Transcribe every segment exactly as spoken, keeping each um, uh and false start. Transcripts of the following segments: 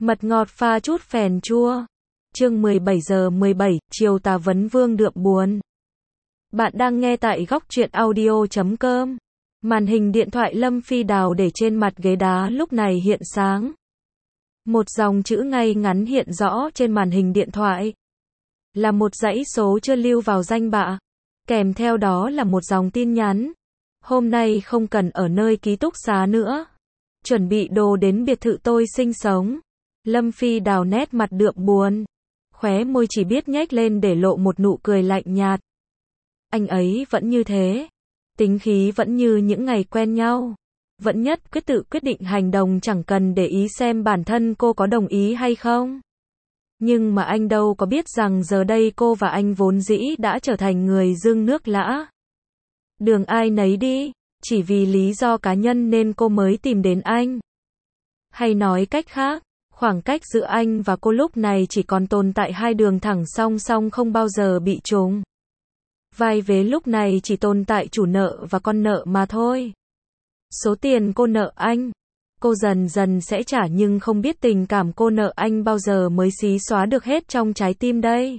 Mật ngọt pha chút phèn chua. Chương mười bảy giờ mười bảy, chiều tà vấn vương đượm buồn. Bạn đang nghe tại góc truyện audio chấm com. Màn hình điện thoại Lâm Phi Đào để trên mặt ghế đá lúc này hiện sáng. Một dòng chữ ngay ngắn hiện rõ trên màn hình điện thoại. Là một dãy số chưa lưu vào danh bạ. Kèm theo đó là một dòng tin nhắn. Hôm nay không cần ở nơi ký túc xá nữa. Chuẩn bị đồ đến biệt thự tôi sinh sống. Lâm Phi Đào nét mặt đượm buồn. Khóe môi chỉ biết nhếch lên để lộ một nụ cười lạnh nhạt. Anh ấy vẫn như thế. Tính khí vẫn như những ngày quen nhau. Vẫn nhất quyết tự quyết định hành động chẳng cần để ý xem bản thân cô có đồng ý hay không. Nhưng mà anh đâu có biết rằng giờ đây cô và anh vốn dĩ đã trở thành người dưng nước lã. Đường ai nấy đi, chỉ vì lý do cá nhân nên cô mới tìm đến anh. Hay nói cách khác, khoảng cách giữa anh và cô lúc này chỉ còn tồn tại hai đường thẳng song song không bao giờ bị trùng. Vai vế lúc này chỉ tồn tại chủ nợ và con nợ mà thôi. Số tiền cô nợ anh, cô dần dần sẽ trả nhưng không biết tình cảm cô nợ anh bao giờ mới xí xóa được hết trong trái tim đây.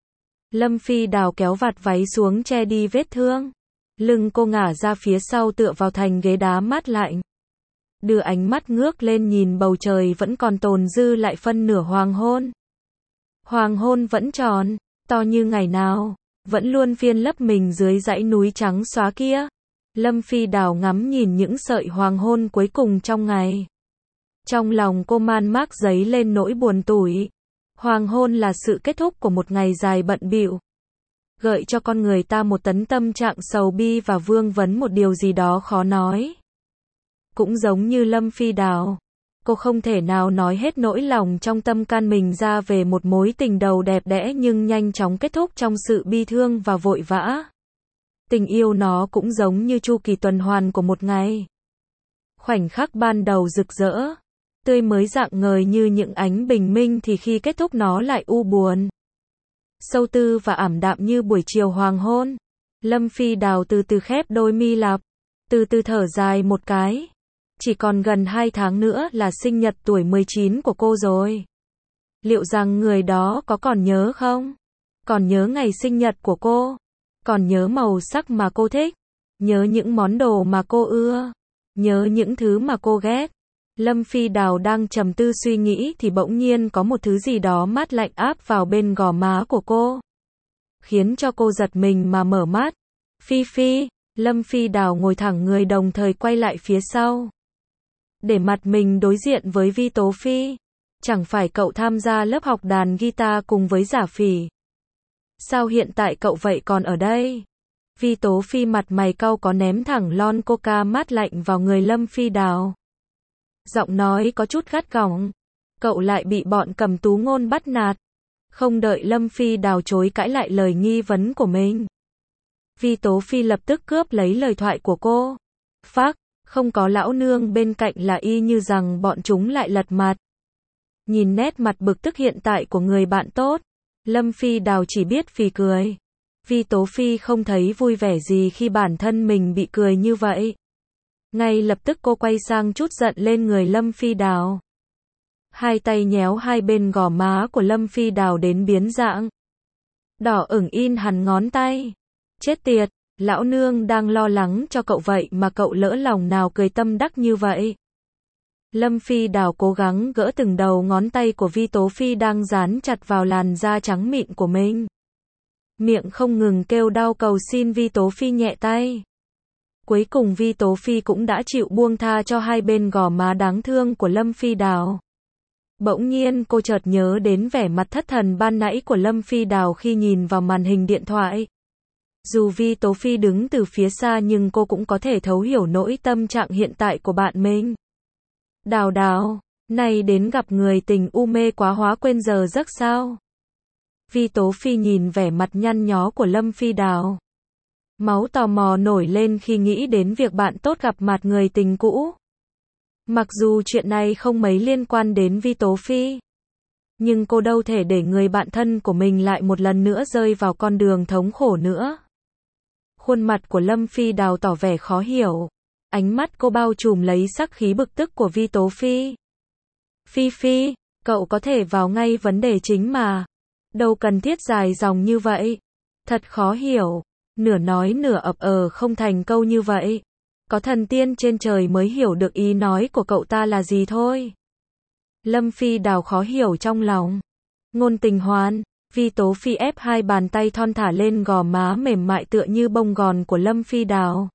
Lâm Phi Đào kéo vạt váy xuống che đi vết thương. Lưng cô ngả ra phía sau tựa vào thành ghế đá mát lạnh. Đưa ánh mắt ngước lên nhìn bầu trời vẫn còn tồn dư lại phân nửa hoàng hôn. Hoàng hôn vẫn tròn, to như ngày nào, vẫn luôn phiên lấp mình dưới dãy núi trắng xóa kia. Lâm Phi Đào ngắm nhìn những sợi hoàng hôn cuối cùng trong ngày. Trong lòng cô man mác dấy lên nỗi buồn tủi. Hoàng hôn là sự kết thúc của một ngày dài bận bịu. Gợi cho con người ta một tấn tâm trạng sầu bi và vương vấn một điều gì đó khó nói. Cũng giống như Lâm Phi Đào, cô không thể nào nói hết nỗi lòng trong tâm can mình ra về một mối tình đầu đẹp đẽ nhưng nhanh chóng kết thúc trong sự bi thương và vội vã. Tình yêu nó cũng giống như chu kỳ tuần hoàn của một ngày. Khoảnh khắc ban đầu rực rỡ, tươi mới rạng ngời như những ánh bình minh thì khi kết thúc nó lại u buồn. Sâu tư và ảm đạm như buổi chiều hoàng hôn. Lâm Phi Đào từ từ khép đôi mi lạp, từ từ thở dài một cái. Chỉ còn gần hai tháng nữa là sinh nhật tuổi mười chín của cô rồi. Liệu rằng người đó có còn nhớ không? Còn nhớ ngày sinh nhật của cô? Còn nhớ màu sắc mà cô thích? Nhớ những món đồ mà cô ưa? Nhớ những thứ mà cô ghét? Lâm Phi Đào đang trầm tư suy nghĩ thì bỗng nhiên có một thứ gì đó mát lạnh áp vào bên gò má của cô. Khiến cho cô giật mình mà mở mắt. Phi Phi, Lâm Phi Đào ngồi thẳng người đồng thời quay lại phía sau. Để mặt mình đối diện với Vi Tố Phi. Chẳng phải cậu tham gia lớp học đàn guitar cùng với Giả Phỉ. Sao hiện tại cậu vậy còn ở đây? Vi Tố Phi mặt mày cau có ném thẳng lon coca mát lạnh vào người Lâm Phi Đào. Giọng nói có chút gắt gỏng. Cậu lại bị bọn cầm tú ngôn bắt nạt. Không đợi Lâm Phi Đào chối cãi lại lời nghi vấn của mình. Vi Tố Phi lập tức cướp lấy lời thoại của cô. Phác, không có lão nương bên cạnh là y như rằng bọn chúng lại lật mặt. Nhìn nét mặt bực tức hiện tại của người bạn tốt, Lâm Phi Đào chỉ biết phì cười. Vi Tố Phi không thấy vui vẻ gì khi bản thân mình bị cười như vậy. Ngay lập tức cô quay sang chút giận lên người Lâm Phi Đào. Hai tay nhéo hai bên gò má của Lâm Phi Đào đến biến dạng. Đỏ ửng in hẳn ngón tay. Chết tiệt, lão nương đang lo lắng cho cậu vậy mà cậu lỡ lòng nào cười tâm đắc như vậy. Lâm Phi Đào cố gắng gỡ từng đầu ngón tay của Vi Tố Phi đang dán chặt vào làn da trắng mịn của mình. Miệng không ngừng kêu đau cầu xin Vi Tố Phi nhẹ tay. Cuối cùng Vi Tố Phi cũng đã chịu buông tha cho hai bên gò má đáng thương của Lâm Phi Đào. Bỗng nhiên cô chợt nhớ đến vẻ mặt thất thần ban nãy của Lâm Phi Đào khi nhìn vào màn hình điện thoại. Dù Vi Tố Phi đứng từ phía xa nhưng cô cũng có thể thấu hiểu nỗi tâm trạng hiện tại của bạn mình. Đào Đào, này đến gặp người tình u mê quá hóa quên giờ giấc sao? Vi Tố Phi nhìn vẻ mặt nhăn nhó của Lâm Phi Đào. Máu tò mò nổi lên khi nghĩ đến việc bạn tốt gặp mặt người tình cũ. Mặc dù chuyện này không mấy liên quan đến Vi Tố Phi. Nhưng cô đâu thể để người bạn thân của mình lại một lần nữa rơi vào con đường thống khổ nữa. Khuôn mặt của Lâm Phi Đào tỏ vẻ khó hiểu. Ánh mắt cô bao trùm lấy sắc khí bực tức của Vi Tố Phi. Phi Phi, Cậu có thể vào ngay vấn đề chính mà. Đâu cần thiết dài dòng như vậy. Thật khó hiểu. Nửa nói nửa ập ờ không thành câu như vậy. Có thần tiên trên trời mới hiểu được ý nói của cậu ta là gì thôi. Lâm Phi Đào khó hiểu trong lòng. Ngôn Tình Hoan. Vi Tố Phi ép hai bàn tay thon thả lên gò má mềm mại tựa như bông gòn của Lâm Phi Đào.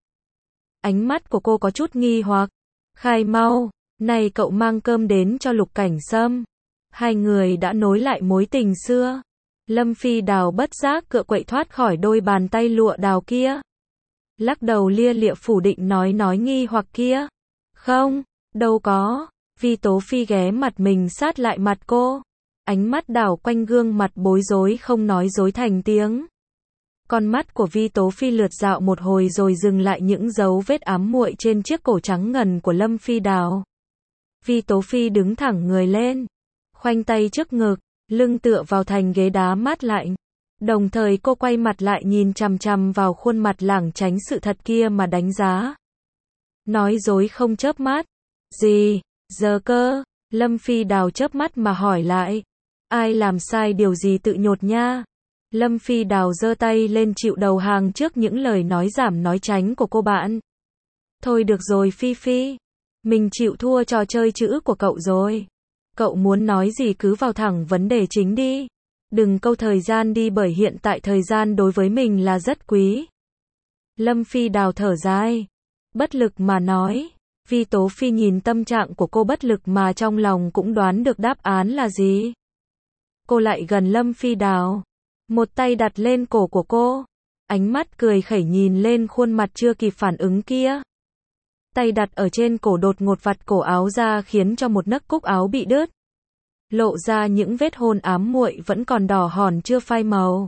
Ánh mắt của cô có chút nghi hoặc. Khai mau, này cậu mang cơm đến cho Lục Cảnh Sâm. Hai người đã nối lại mối tình xưa. Lâm Phi Đào bất giác cựa quậy thoát khỏi đôi bàn tay lụa đào kia. Lắc đầu lia lịa phủ định nói nói nghi hoặc kia. Không, đâu có. Vi Tố Phi ghé mặt mình sát lại mặt cô. Ánh mắt đảo quanh gương mặt bối rối không nói dối thành tiếng. Con mắt của Vi Tố Phi lượt dạo một hồi rồi dừng lại những dấu vết ám muội trên chiếc cổ trắng ngần của Lâm Phi Đào. Vi Tố Phi đứng thẳng người lên, khoanh tay trước ngực, lưng tựa vào thành ghế đá mát lạnh. Đồng thời cô quay mặt lại nhìn chằm chằm vào khuôn mặt lảng tránh sự thật kia mà đánh giá. Nói dối không chớp mắt. Gì, giờ cơ? Lâm Phi Đào chớp mắt mà hỏi lại. Ai làm sai điều gì tự nhột nha? Lâm Phi Đào giơ tay lên chịu đầu hàng trước những lời nói giảm nói tránh của cô bạn. Thôi được rồi Phi Phi. Mình chịu thua trò chơi chữ của cậu rồi. Cậu muốn nói gì cứ vào thẳng vấn đề chính đi. Đừng câu thời gian đi bởi hiện tại thời gian đối với mình là rất quý. Lâm Phi Đào thở dài. Bất lực mà nói. Vi Tố Phi nhìn tâm trạng của cô bất lực mà trong lòng cũng đoán được đáp án là gì. Cô lại gần Lâm Phi Đào. Một tay đặt lên cổ của cô. Ánh mắt cười khẩy nhìn lên khuôn mặt chưa kịp phản ứng kia. Tay đặt ở trên cổ đột ngột vặt cổ áo ra khiến cho một nấc cúc áo bị đứt. Lộ ra những vết hôn ám muội vẫn còn đỏ hòn chưa phai màu.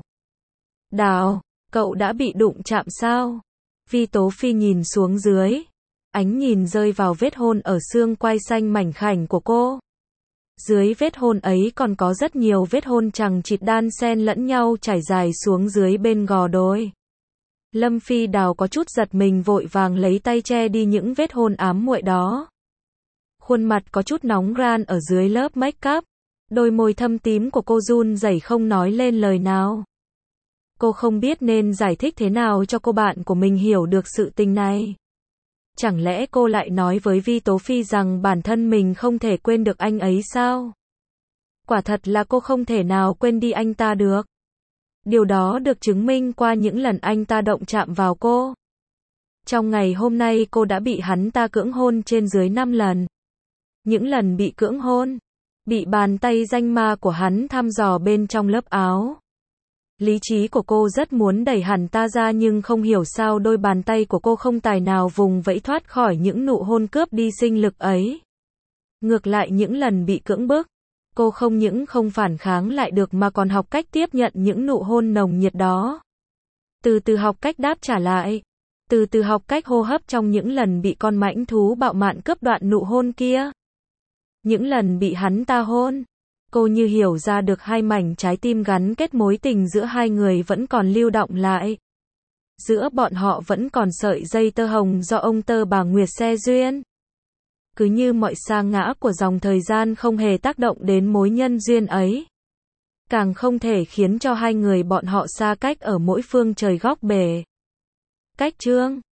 Đào, cậu đã bị đụng chạm sao? Vi Tố Phi nhìn xuống dưới. Ánh nhìn rơi vào vết hôn ở xương quai xanh mảnh khảnh của cô. Dưới vết hôn ấy còn có rất nhiều vết hôn chằng chịt đan xen lẫn nhau trải dài xuống dưới bên gò đồi. Lâm Phi Đào có chút giật mình vội vàng lấy tay che đi những vết hôn ám muội đó. Khuôn mặt có chút nóng ran ở dưới lớp make up. Đôi môi thâm tím của cô run rẩy không nói lên lời nào. Cô không biết nên giải thích thế nào cho cô bạn của mình hiểu được sự tình này. Chẳng lẽ cô lại nói với Vi Tố Phi rằng bản thân mình không thể quên được anh ấy sao? Quả thật là cô không thể nào quên đi anh ta được. Điều đó được chứng minh qua những lần anh ta động chạm vào cô. Trong ngày hôm nay cô đã bị hắn ta cưỡng hôn trên dưới năm lần. Những lần bị cưỡng hôn, bị bàn tay danh ma của hắn thăm dò bên trong lớp áo. Lý trí của cô rất muốn đẩy hắn ta ra nhưng không hiểu sao đôi bàn tay của cô không tài nào vùng vẫy thoát khỏi những nụ hôn cướp đi sinh lực ấy. Ngược lại những lần bị cưỡng bức, cô không những không phản kháng lại được mà còn học cách tiếp nhận những nụ hôn nồng nhiệt đó. Từ từ học cách đáp trả lại. Từ từ học cách hô hấp trong những lần bị con mãnh thú bạo mạn cướp đoạn nụ hôn kia. Những lần bị hắn ta hôn, cô như hiểu ra được hai mảnh trái tim gắn kết mối tình giữa hai người vẫn còn lưu động lại. Giữa bọn họ vẫn còn sợi dây tơ hồng do ông tơ bà Nguyệt xe duyên. Cứ như mọi sa ngã của dòng thời gian không hề tác động đến mối nhân duyên ấy. Càng không thể khiến cho hai người bọn họ xa cách ở mỗi phương trời góc bể. Cách chương